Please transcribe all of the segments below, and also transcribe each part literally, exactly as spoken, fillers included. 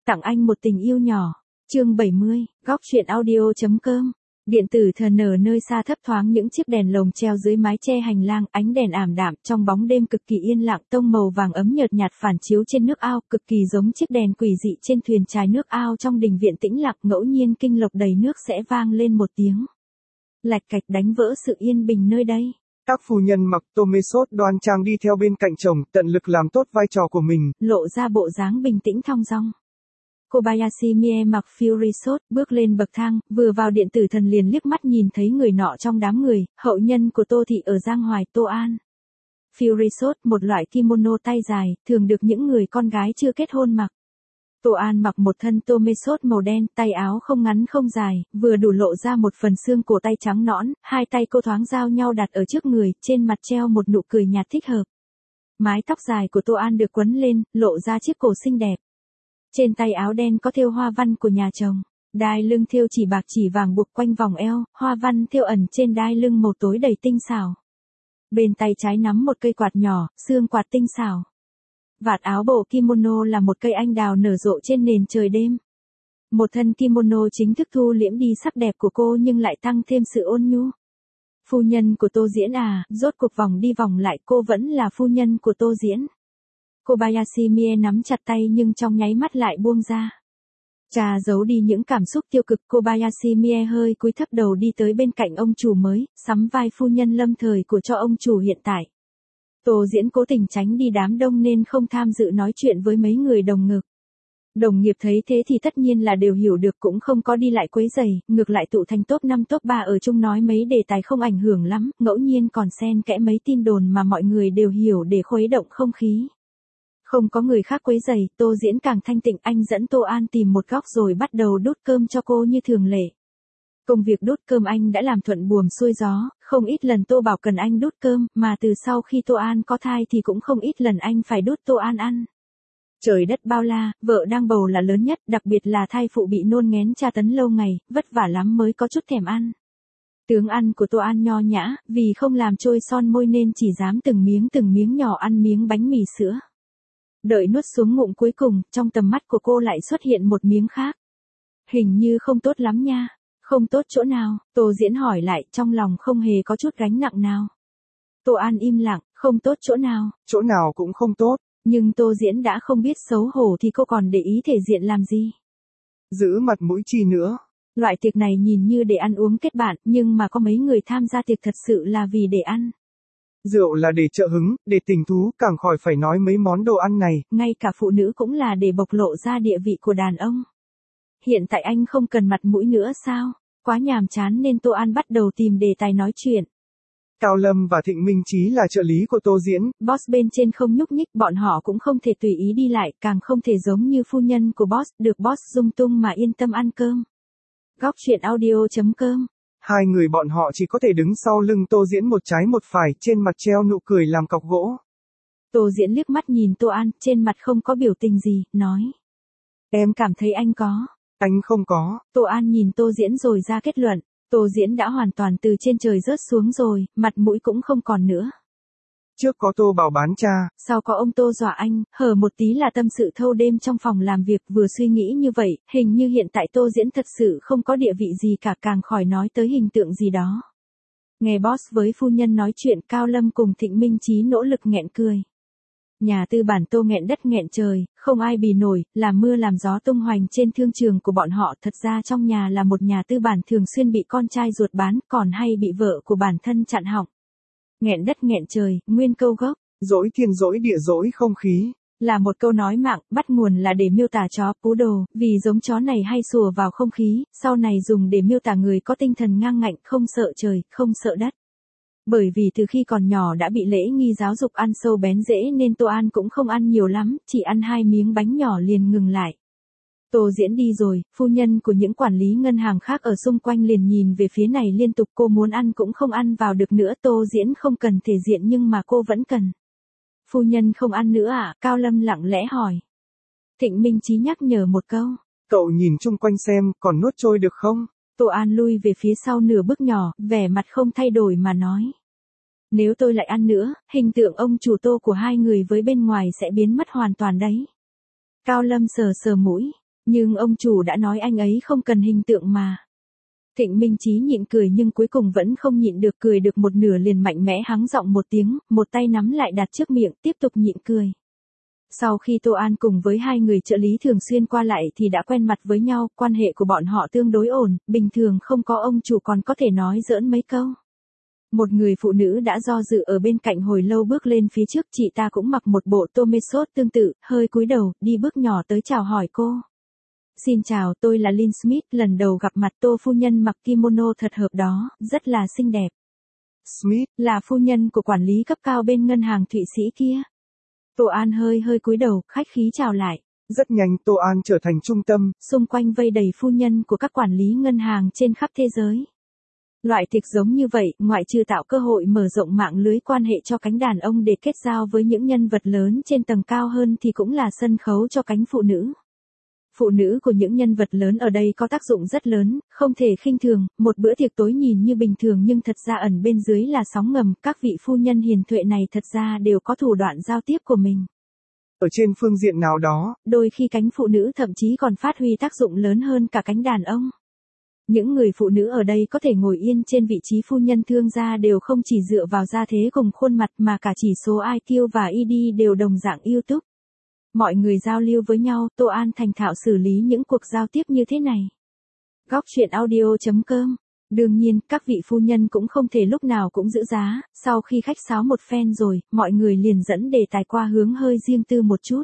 Tặng anh một tình yêu nhỏ. Chương bảy mươi, góc truyện audio chấm com. Điện tử thờ nở nơi xa thấp thoáng những chiếc đèn lồng treo dưới mái che hành lang, ánh đèn ảm đạm trong bóng đêm cực kỳ yên lặng, tông màu vàng ấm nhợt nhạt phản chiếu trên nước ao, cực kỳ giống chiếc đèn quỷ dị trên thuyền chài nước ao trong đình viện tĩnh lặng. Ngẫu nhiên kinh lộc đầy nước sẽ vang lên một tiếng lạch cạch đánh vỡ sự yên bình nơi đây. Các phu nhân mặc tô mê sốt đoan trang đi theo bên cạnh chồng, tận lực làm tốt vai trò của mình, lộ ra bộ dáng bình tĩnh thong dong. Kobayashi Mie mặc Fury Sốt, bước lên bậc thang, vừa vào điện tử thần liền liếc mắt nhìn thấy người nọ trong đám người, hậu nhân của Tô Thị ở Giang Hoài, Tô An. Fury Sốt, một loại kimono tay dài, thường được những người con gái chưa kết hôn mặc. Tô An mặc một thân tô mê sốt màu đen, tay áo không ngắn không dài, vừa đủ lộ ra một phần xương cổ tay trắng nõn, hai tay cô thoáng giao nhau đặt ở trước người, trên mặt treo một nụ cười nhạt thích hợp. Mái tóc dài của Tô An được quấn lên, lộ ra chiếc cổ xinh đẹp. Trên tay áo đen có thêu hoa văn của nhà chồng, đai lưng thêu chỉ bạc chỉ vàng buộc quanh vòng eo, hoa văn thêu ẩn trên đai lưng màu tối đầy tinh xảo. Bên tay trái nắm một cây quạt nhỏ, xương quạt tinh xảo. Vạt áo bộ kimono là một cây anh đào nở rộ trên nền trời đêm. Một thân kimono chính thức thu liễm đi sắc đẹp của cô nhưng lại tăng thêm sự ôn nhu. Phu nhân của Tô Diễn à, rốt cuộc vòng đi vòng lại cô vẫn là phu nhân của Tô Diễn. Kobayashi Mie nắm chặt tay nhưng trong nháy mắt lại buông ra. Trà giấu đi những cảm xúc tiêu cực, Kobayashi Mie hơi cúi thấp đầu đi tới bên cạnh ông chủ mới, sắm vai phu nhân lâm thời của cho ông chủ hiện tại. Tô Diễn cố tình tránh đi đám đông nên không tham dự nói chuyện với mấy người đồng nghiệp. Đồng nghiệp thấy thế thì tất nhiên là đều hiểu được, cũng không có đi lại quấy rầy, ngược lại tụ thành top năm top ba ở chung nói mấy đề tài không ảnh hưởng lắm, ngẫu nhiên còn xen kẽ mấy tin đồn mà mọi người đều hiểu để khuấy động không khí. Không có người khác quấy rầy, Tô Diễn càng thanh tịnh, anh dẫn Tô An tìm một góc rồi bắt đầu đút cơm cho cô như thường lệ. Công việc đút cơm anh đã làm thuận buồm xuôi gió, không ít lần Tô bảo cần anh đút cơm, mà từ sau khi Tô An có thai thì cũng không ít lần anh phải đút Tô An ăn. Trời đất bao la, vợ đang bầu là lớn nhất, đặc biệt là thai phụ bị nôn nghén tra tấn lâu ngày, vất vả lắm mới có chút thèm ăn. Tướng ăn của Tô An nho nhã, vì không làm trôi son môi nên chỉ dám từng miếng từng miếng nhỏ ăn miếng bánh mì sữa. Đợi nuốt xuống ngụm cuối cùng, trong tầm mắt của cô lại xuất hiện một miếng khác. Hình như không tốt lắm nha. Không tốt chỗ nào? Tô Diễn hỏi lại, trong lòng không hề có chút gánh nặng nào. Tô An im lặng, không tốt chỗ nào? Chỗ nào cũng không tốt. Nhưng Tô Diễn đã không biết xấu hổ thì cô còn để ý thể diện làm gì? Giữ mặt mũi chi nữa. Loại tiệc này nhìn như để ăn uống kết bạn, nhưng mà có mấy người tham gia tiệc thật sự là vì để ăn. Rượu là để trợ hứng, để tình thú, càng khỏi phải nói mấy món đồ ăn này. Ngay cả phụ nữ cũng là để bộc lộ ra địa vị của đàn ông. Hiện tại anh không cần mặt mũi nữa sao? Quá nhàm chán nên Tô An bắt đầu tìm đề tài nói chuyện. Cao Lâm và Thịnh Minh Chí là trợ lý của Tô Diễn. Boss bên trên không nhúc nhích, bọn họ cũng không thể tùy ý đi lại, càng không thể giống như phu nhân của boss, được boss dung tung mà yên tâm ăn cơm. Góc truyện audio chấm com. Hai người bọn họ chỉ có thể đứng sau lưng Tô Diễn một trái một phải, trên mặt treo nụ cười làm cọc gỗ. Tô Diễn liếc mắt nhìn Tô An, trên mặt không có biểu tình gì, nói. Em cảm thấy anh có. Anh không có. Tô An nhìn Tô Diễn rồi ra kết luận. Tô Diễn đã hoàn toàn từ trên trời rớt xuống rồi, mặt mũi cũng không còn nữa. Trước có Tô Bảo bán cha, sau có ông Tô dọa anh, hở một tí là tâm sự thâu đêm trong phòng làm việc. Vừa suy nghĩ như vậy, hình như hiện tại Tô Diễn thật sự không có địa vị gì cả, càng khỏi nói tới hình tượng gì đó. Nghe boss với phu nhân nói chuyện, Cao Lâm cùng Thịnh Minh Chí nỗ lực nghẹn cười. Nhà tư bản Tô nghẹn đất nghẹn trời, không ai bì nổi, làm mưa làm gió tung hoành trên thương trường của bọn họ. Thật ra trong nhà là một nhà tư bản thường xuyên bị con trai ruột bán, còn hay bị vợ của bản thân chặn họng. Nghẹn đất nghẹn trời, nguyên câu gốc. Dỗi thiên dỗi địa dỗi không khí. Là một câu nói mạng, bắt nguồn là để miêu tả chó poodle, vì giống chó này hay sủa vào không khí, sau này dùng để miêu tả người có tinh thần ngang ngạnh, không sợ trời, không sợ đất. Bởi vì từ khi còn nhỏ đã bị lễ nghi giáo dục ăn sâu bén rễ nên Tô An cũng không ăn nhiều lắm, chỉ ăn hai miếng bánh nhỏ liền ngừng lại. Tô Diễn đi rồi, phu nhân của những quản lý ngân hàng khác ở xung quanh liền nhìn về phía này liên tục, cô muốn ăn cũng không ăn vào được nữa. Tô Diễn không cần thể diện nhưng mà cô vẫn cần. Phu nhân không ăn nữa à? Cao Lâm lặng lẽ hỏi. Thịnh Minh Chí nhắc nhở một câu. Cậu nhìn chung quanh xem, còn nuốt trôi được không? Tô An lui về phía sau nửa bước nhỏ, vẻ mặt không thay đổi mà nói. Nếu tôi lại ăn nữa, hình tượng ông chủ Tô của hai người với bên ngoài sẽ biến mất hoàn toàn đấy. Cao Lâm sờ sờ mũi. Nhưng ông chủ đã nói anh ấy không cần hình tượng mà. Thịnh Minh Chí nhịn cười nhưng cuối cùng vẫn không nhịn được, cười được một nửa liền mạnh mẽ hắng giọng một tiếng, một tay nắm lại đặt trước miệng, tiếp tục nhịn cười. Sau khi Tô An cùng với hai người trợ lý thường xuyên qua lại thì đã quen mặt với nhau, quan hệ của bọn họ tương đối ổn, bình thường không có ông chủ còn có thể nói giỡn mấy câu. Một người phụ nữ đã do dự ở bên cạnh hồi lâu bước lên phía trước, chị ta cũng mặc một bộ tomesot tương tự, hơi cúi đầu, đi bước nhỏ tới chào hỏi cô. Xin chào, tôi là Lynn Smith, lần đầu gặp mặt. Tô phu nhân mặc kimono thật hợp đó, rất là xinh đẹp. Smith, là phu nhân của quản lý cấp cao bên ngân hàng Thụy Sĩ kia. Tô An hơi hơi cúi đầu, khách khí chào lại. Rất nhanh Tô An trở thành trung tâm, xung quanh vây đầy phu nhân của các quản lý ngân hàng trên khắp thế giới. Loại tiệc giống như vậy, ngoại trừ tạo cơ hội mở rộng mạng lưới quan hệ cho cánh đàn ông để kết giao với những nhân vật lớn trên tầng cao hơn thì cũng là sân khấu cho cánh phụ nữ. Phụ nữ của những nhân vật lớn ở đây có tác dụng rất lớn, không thể khinh thường. Một bữa tiệc tối nhìn như bình thường nhưng thật ra ẩn bên dưới là sóng ngầm. Các vị phu nhân hiền tuệ này thật ra đều có thủ đoạn giao tiếp của mình. Ở trên phương diện nào đó, đôi khi cánh phụ nữ thậm chí còn phát huy tác dụng lớn hơn cả cánh đàn ông. Những người phụ nữ ở đây có thể ngồi yên trên vị trí phu nhân thương gia đều không chỉ dựa vào gia thế cùng khuôn mặt mà cả chỉ số i kiu và i đê đều đồng dạng ưu tú. Mọi người giao lưu với nhau, Tô An thành thạo xử lý những cuộc giao tiếp như thế này. Góc truyện audio chấm com. Đương nhiên, các vị phu nhân cũng không thể lúc nào cũng giữ giá, sau khi khách sáo một phen rồi, mọi người liền dẫn đề tài qua hướng hơi riêng tư một chút.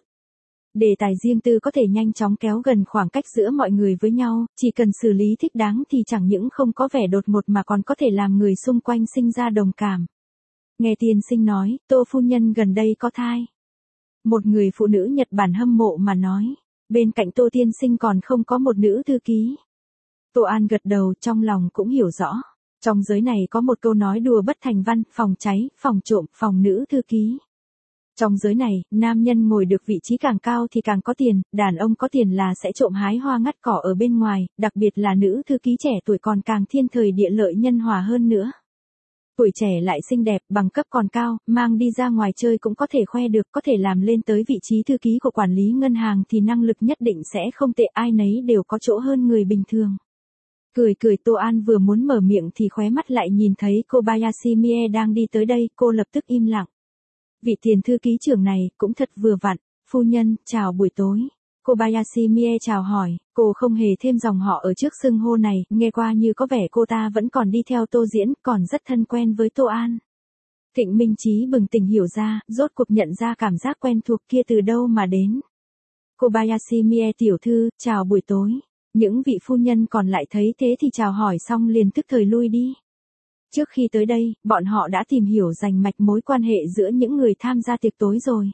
Đề tài riêng tư có thể nhanh chóng kéo gần khoảng cách giữa mọi người với nhau, chỉ cần xử lý thích đáng thì chẳng những không có vẻ đột ngột mà còn có thể làm người xung quanh sinh ra đồng cảm. Nghe tiên sinh nói, Tô phu nhân gần đây có thai. Một người phụ nữ Nhật Bản hâm mộ mà nói, bên cạnh Tô tiên sinh còn không có một nữ thư ký. Tô An gật đầu, trong lòng cũng hiểu rõ. Trong giới này có một câu nói đùa bất thành văn, phòng cháy, phòng trộm, phòng nữ thư ký. Trong giới này, nam nhân ngồi được vị trí càng cao thì càng có tiền, đàn ông có tiền là sẽ trộm hái hoa ngắt cỏ ở bên ngoài, đặc biệt là nữ thư ký trẻ tuổi còn càng thiên thời địa lợi nhân hòa hơn nữa. Tuổi trẻ lại xinh đẹp, bằng cấp còn cao, mang đi ra ngoài chơi cũng có thể khoe được, có thể làm lên tới vị trí thư ký của quản lý ngân hàng thì năng lực nhất định sẽ không tệ, ai nấy đều có chỗ hơn người bình thường. Cười cười Tô An vừa muốn mở miệng thì khóe mắt lại nhìn thấy Kobayashi Mie đang đi tới đây, cô lập tức im lặng. Vị tiền thư ký trưởng này cũng thật vừa vặn, phu nhân, chào buổi tối. Kobayashi Mie chào hỏi, cô không hề thêm dòng họ ở trước xưng hô này, nghe qua như có vẻ cô ta vẫn còn đi theo Tô Diễn, còn rất thân quen với Tô An. Thịnh Minh Chí bừng tỉnh hiểu ra, rốt cuộc nhận ra cảm giác quen thuộc kia từ đâu mà đến. Kobayashi Mie tiểu thư, chào buổi tối. Những vị phu nhân còn lại thấy thế thì chào hỏi xong liền tức thời lui đi. Trước khi tới đây, bọn họ đã tìm hiểu rành mạch mối quan hệ giữa những người tham gia tiệc tối rồi.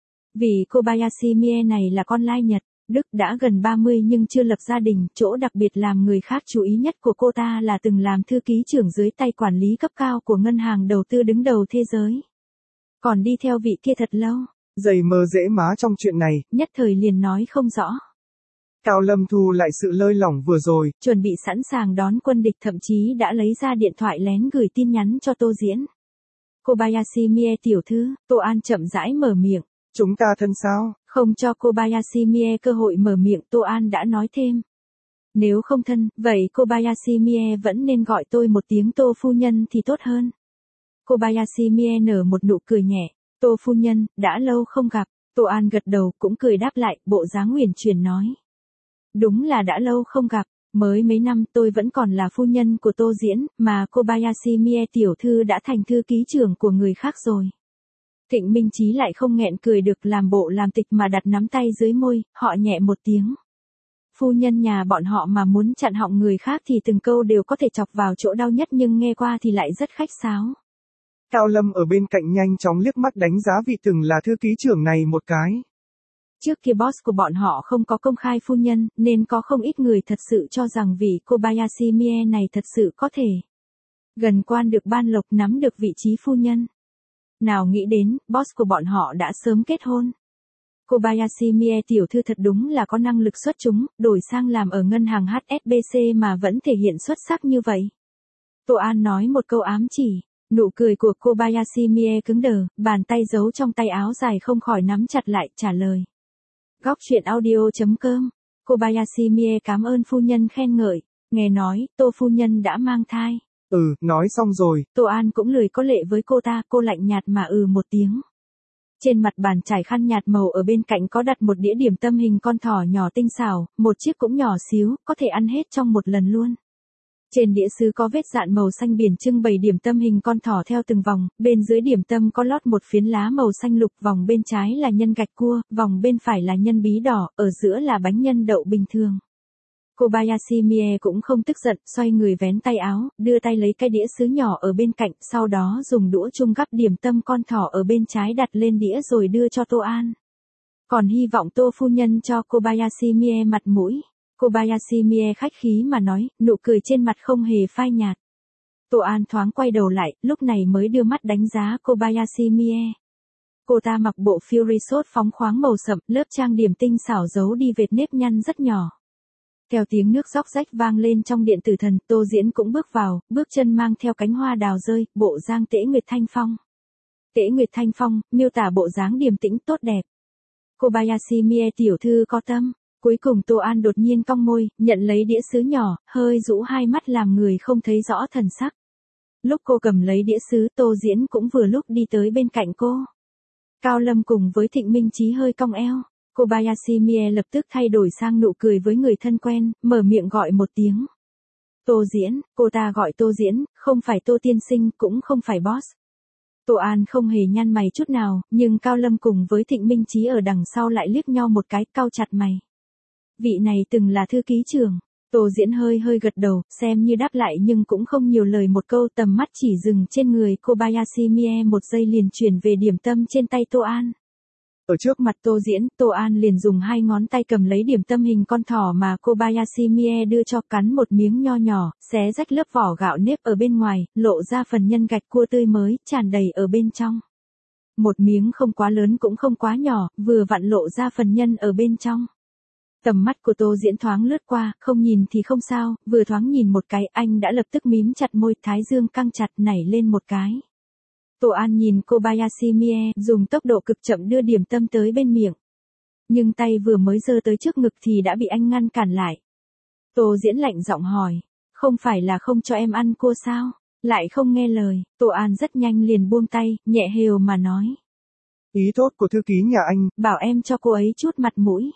Vì Kobayashi Mie này là con lai Nhật, Đức đã gần ba mươi nhưng chưa lập gia đình, chỗ đặc biệt làm người khác chú ý nhất của cô ta là từng làm thư ký trưởng dưới tay quản lý cấp cao của ngân hàng đầu tư đứng đầu thế giới. Còn đi theo vị kia thật lâu. Dày mơ dễ má trong chuyện này, nhất thời liền nói không rõ. Cao Lâm thu lại sự lơi lỏng vừa rồi, chuẩn bị sẵn sàng đón quân địch, thậm chí đã lấy ra điện thoại lén gửi tin nhắn cho Tô Diễn. Kobayashi Mie tiểu thư, Tô An chậm rãi mở miệng. Chúng ta thân sao? Không cho Kobayashi Mie cơ hội mở miệng, Tô An đã nói thêm. Nếu không thân, vậy Kobayashi Mie vẫn nên gọi tôi một tiếng Tô phu nhân thì tốt hơn. Kobayashi Mie nở một nụ cười nhẹ. Tô phu nhân, đã lâu không gặp. Tô An gật đầu cũng cười đáp lại, bộ dáng uyển chuyển nói. Đúng là đã lâu không gặp, mới mấy năm tôi vẫn còn là phu nhân của Tô Diễn, mà Kobayashi Mie tiểu thư đã thành thư ký trưởng của người khác rồi. Thịnh Minh Chí lại không nghẹn cười được, làm bộ làm tịch mà đặt nắm tay dưới môi, họ nhẹ một tiếng. Phu nhân nhà bọn họ mà muốn chặn họng người khác thì từng câu đều có thể chọc vào chỗ đau nhất, nhưng nghe qua thì lại rất khách sáo. Cao Lâm ở bên cạnh nhanh chóng liếc mắt đánh giá vị từng là thư ký trưởng này một cái. Trước kia boss của bọn họ không có công khai phu nhân, nên có không ít người thật sự cho rằng vị Kobayashi Mie này thật sự có thể gần quan được ban lộc, nắm được vị trí phu nhân. Nào nghĩ đến, boss của bọn họ đã sớm kết hôn. Kobayashi Mie tiểu thư thật đúng là có năng lực xuất chúng, đổi sang làm ở ngân hàng hát ét bê xê mà vẫn thể hiện xuất sắc như vậy. Tô An nói một câu ám chỉ, nụ cười của Kobayashi Mie cứng đờ, bàn tay giấu trong tay áo dài không khỏi nắm chặt lại, trả lời. Góc truyện audio chấm com Kobayashi Mie cảm ơn phu nhân khen ngợi, nghe nói, Tô phu nhân đã mang thai. Ừ, nói xong rồi. Tô An cũng lười có lệ với cô ta, cô lạnh nhạt mà ừ một tiếng. Trên mặt bàn trải khăn nhạt màu ở bên cạnh có đặt một đĩa điểm tâm hình con thỏ nhỏ tinh xảo, một chiếc cũng nhỏ xíu, có thể ăn hết trong một lần luôn. Trên đĩa sứ có vết dạn màu xanh biển trưng bày điểm tâm hình con thỏ theo từng vòng, bên dưới điểm tâm có lót một phiến lá màu xanh lục, vòng bên trái là nhân gạch cua, vòng bên phải là nhân bí đỏ, ở giữa là bánh nhân đậu bình thường. Kobayashi Mie cũng không tức giận, xoay người vén tay áo, đưa tay lấy cái đĩa sứ nhỏ ở bên cạnh, sau đó dùng đũa chung gắp điểm tâm con thỏ ở bên trái đặt lên đĩa rồi đưa cho Tô An. Còn hy vọng Tô phu nhân cho Kobayashi Mie mặt mũi. Kobayashi Mie khách khí mà nói, nụ cười trên mặt không hề phai nhạt. Tô An thoáng quay đầu lại, lúc này mới đưa mắt đánh giá Kobayashi Mie. Cô ta mặc bộ Fury Suit phóng khoáng màu sậm, lớp trang điểm tinh xảo giấu đi vệt nếp nhăn rất nhỏ. Theo tiếng nước róc rách vang lên trong điện tử thần, Tô Diễn cũng bước vào, bước chân mang theo cánh hoa đào rơi, bộ dáng Tễ Nguyệt Thanh Phong. Tễ Nguyệt Thanh Phong, miêu tả bộ dáng điềm tĩnh tốt đẹp. Kobayashi Mie tiểu thư có tâm. Cuối cùng Tô An đột nhiên cong môi, nhận lấy đĩa sứ nhỏ, hơi rũ hai mắt làm người không thấy rõ thần sắc. Lúc cô cầm lấy đĩa sứ, Tô Diễn cũng vừa lúc đi tới bên cạnh cô. Cao Lâm cùng với Thịnh Minh Chí hơi cong eo. Kobayashi Mie lập tức thay đổi sang nụ cười với người thân quen, mở miệng gọi một tiếng. Tô Diễn, cô ta gọi Tô Diễn, không phải Tô tiên sinh, cũng không phải boss. Tô An không hề nhăn mày chút nào, nhưng Cao Lâm cùng với Thịnh Minh Chí ở đằng sau lại liếc nhau một cái, cau chặt mày. Vị này từng là thư ký trưởng. Tô Diễn hơi hơi gật đầu, xem như đáp lại nhưng cũng không nhiều lời, một câu, tầm mắt chỉ dừng trên người Kobayashi Mie một giây liền chuyển về điểm tâm trên tay Tô An. Ở trước mặt Tô Diễn, Tô An liền dùng hai ngón tay cầm lấy điểm tâm hình con thỏ mà Kobayashi Mie đưa cho, cắn một miếng nho nhỏ, xé rách lớp vỏ gạo nếp ở bên ngoài, lộ ra phần nhân gạch cua tươi mới, tràn đầy ở bên trong. Một miếng không quá lớn cũng không quá nhỏ, vừa vặn lộ ra phần nhân ở bên trong. Tầm mắt của Tô Diễn thoáng lướt qua, không nhìn thì không sao, vừa thoáng nhìn một cái, anh đã lập tức mím chặt môi, thái dương căng chặt, nảy lên một cái. Tô An nhìn Kobayashi Mie, dùng tốc độ cực chậm đưa điểm tâm tới bên miệng. Nhưng tay vừa mới giơ tới trước ngực thì đã bị anh ngăn cản lại. Tô Diễn lạnh giọng hỏi, không phải là không cho em ăn cua sao? Lại không nghe lời, Tô An rất nhanh liền buông tay, nhẹ hều mà nói. Ý tốt của thư ký nhà anh, bảo em cho cô ấy chút mặt mũi.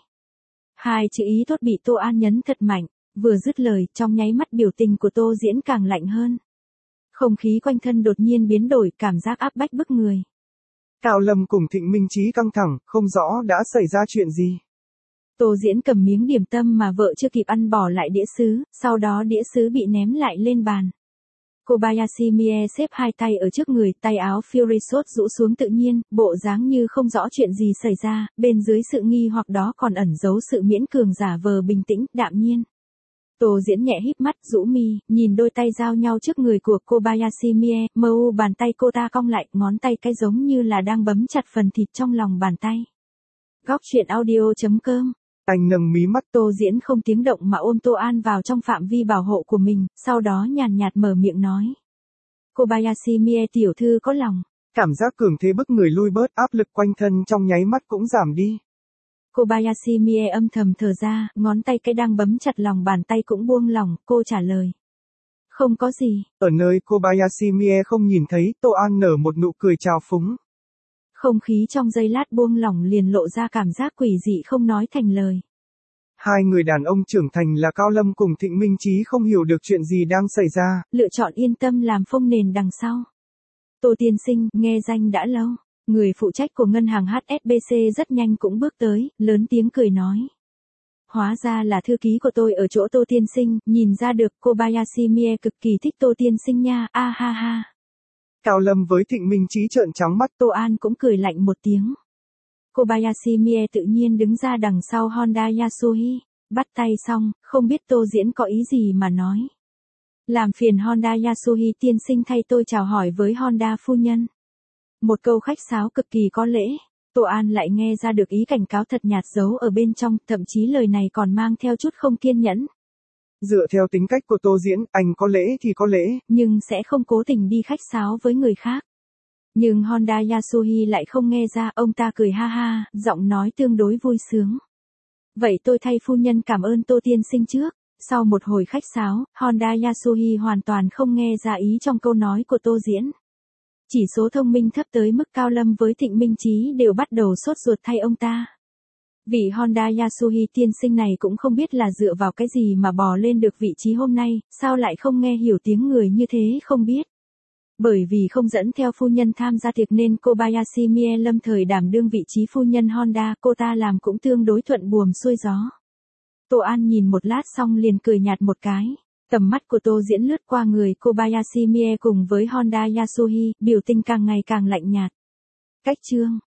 Hai chữ ý tốt bị Tô An nhấn thật mạnh, vừa dứt lời, trong nháy mắt biểu tình của Tô Diễn càng lạnh hơn. Không khí quanh thân đột nhiên biến đổi, cảm giác áp bách bức người. Cao Lâm cùng Thịnh Minh Chí căng thẳng, không rõ đã xảy ra chuyện gì. Tô Diễn cầm miếng điểm tâm mà vợ chưa kịp ăn bỏ lại đĩa sứ, sau đó đĩa sứ bị ném lại lên bàn. Kobayashi Mie xếp hai tay ở trước người, tay áo Fury Suit rũ xuống tự nhiên, bộ dáng như không rõ chuyện gì xảy ra, bên dưới sự nghi hoặc đó còn ẩn giấu sự miễn cường giả vờ bình tĩnh, đạm nhiên. Tô Diễn nhẹ híp mắt, rũ mi, nhìn đôi tay giao nhau trước người của Kobayashi Mie, mờ u bàn tay cô ta cong lại, ngón tay cái giống như là đang bấm chặt phần thịt trong lòng bàn tay. Góc truyện audio chấm com. Anh nâng mí mắt. Tô Diễn không tiếng động mà ôm Tô An vào trong phạm vi bảo hộ của mình, sau đó nhàn nhạt mở miệng nói. Kobayashi Mie tiểu thư có lòng. Cảm giác cường thế bức người lui bớt, áp lực quanh thân trong nháy mắt cũng giảm đi. Kobayashi Mie âm thầm thở ra, ngón tay cái đang bấm chặt lòng bàn tay cũng buông lỏng, cô trả lời. Không có gì. Ở nơi Kobayashi Mie không nhìn thấy, Tô An nở một nụ cười trào phúng. Không khí trong giây lát buông lỏng liền lộ ra cảm giác quỷ dị không nói thành lời. Hai người đàn ông trưởng thành là Cao Lâm cùng Thịnh Minh Chí không hiểu được chuyện gì đang xảy ra. Lựa chọn yên tâm làm phông nền đằng sau. Tô tiên sinh, nghe danh đã lâu. Người phụ trách của ngân hàng hát ét bê xê rất nhanh cũng bước tới, lớn tiếng cười nói. Hóa ra là thư ký của tôi ở chỗ Tô tiên sinh, nhìn ra được Kobayashi Mie cực kỳ thích Tô tiên sinh nha, a ha ha. Cao Lâm với Thịnh Minh Chí trợn trắng mắt. Tô An cũng cười lạnh một tiếng. Kobayashi Mie tự nhiên đứng ra đằng sau Honda Yasuhi, bắt tay xong, không biết Tô Diễn có ý gì mà nói. Làm phiền Honda Yasuhi tiên sinh thay tôi chào hỏi với Honda phu nhân. Một câu khách sáo cực kỳ có lễ, Tô An lại nghe ra được ý cảnh cáo thật nhạt giấu ở bên trong, thậm chí lời này còn mang theo chút không kiên nhẫn. Dựa theo tính cách của Tô Diễn, anh có lễ thì có lễ, nhưng sẽ không cố tình đi khách sáo với người khác. Nhưng Honda Yasuhi lại không nghe ra, ông ta cười ha ha, giọng nói tương đối vui sướng. Vậy tôi thay phu nhân cảm ơn Tô tiên sinh trước. Sau một hồi khách sáo, Honda Yasuhi hoàn toàn không nghe ra ý trong câu nói của Tô Diễn. Chỉ số thông minh thấp tới mức Cao Lâm với Thịnh Minh Chí đều bắt đầu sốt ruột thay ông ta. Vị Honda Yasuhi tiên sinh này cũng không biết là dựa vào cái gì mà bò lên được vị trí hôm nay, sao lại không nghe hiểu tiếng người như thế không biết. Bởi vì không dẫn theo phu nhân tham gia tiệc nên Kobayashi Mie lâm thời đảm đương vị trí phu nhân Honda, cô ta làm cũng tương đối thuận buồm xuôi gió. Tô An nhìn một lát xong liền cười nhạt một cái. Tầm mắt của Tô Diễn lướt qua người Kobayashi Mie cùng với Honda Yasuhi, biểu tình càng ngày càng lạnh nhạt. Cách chương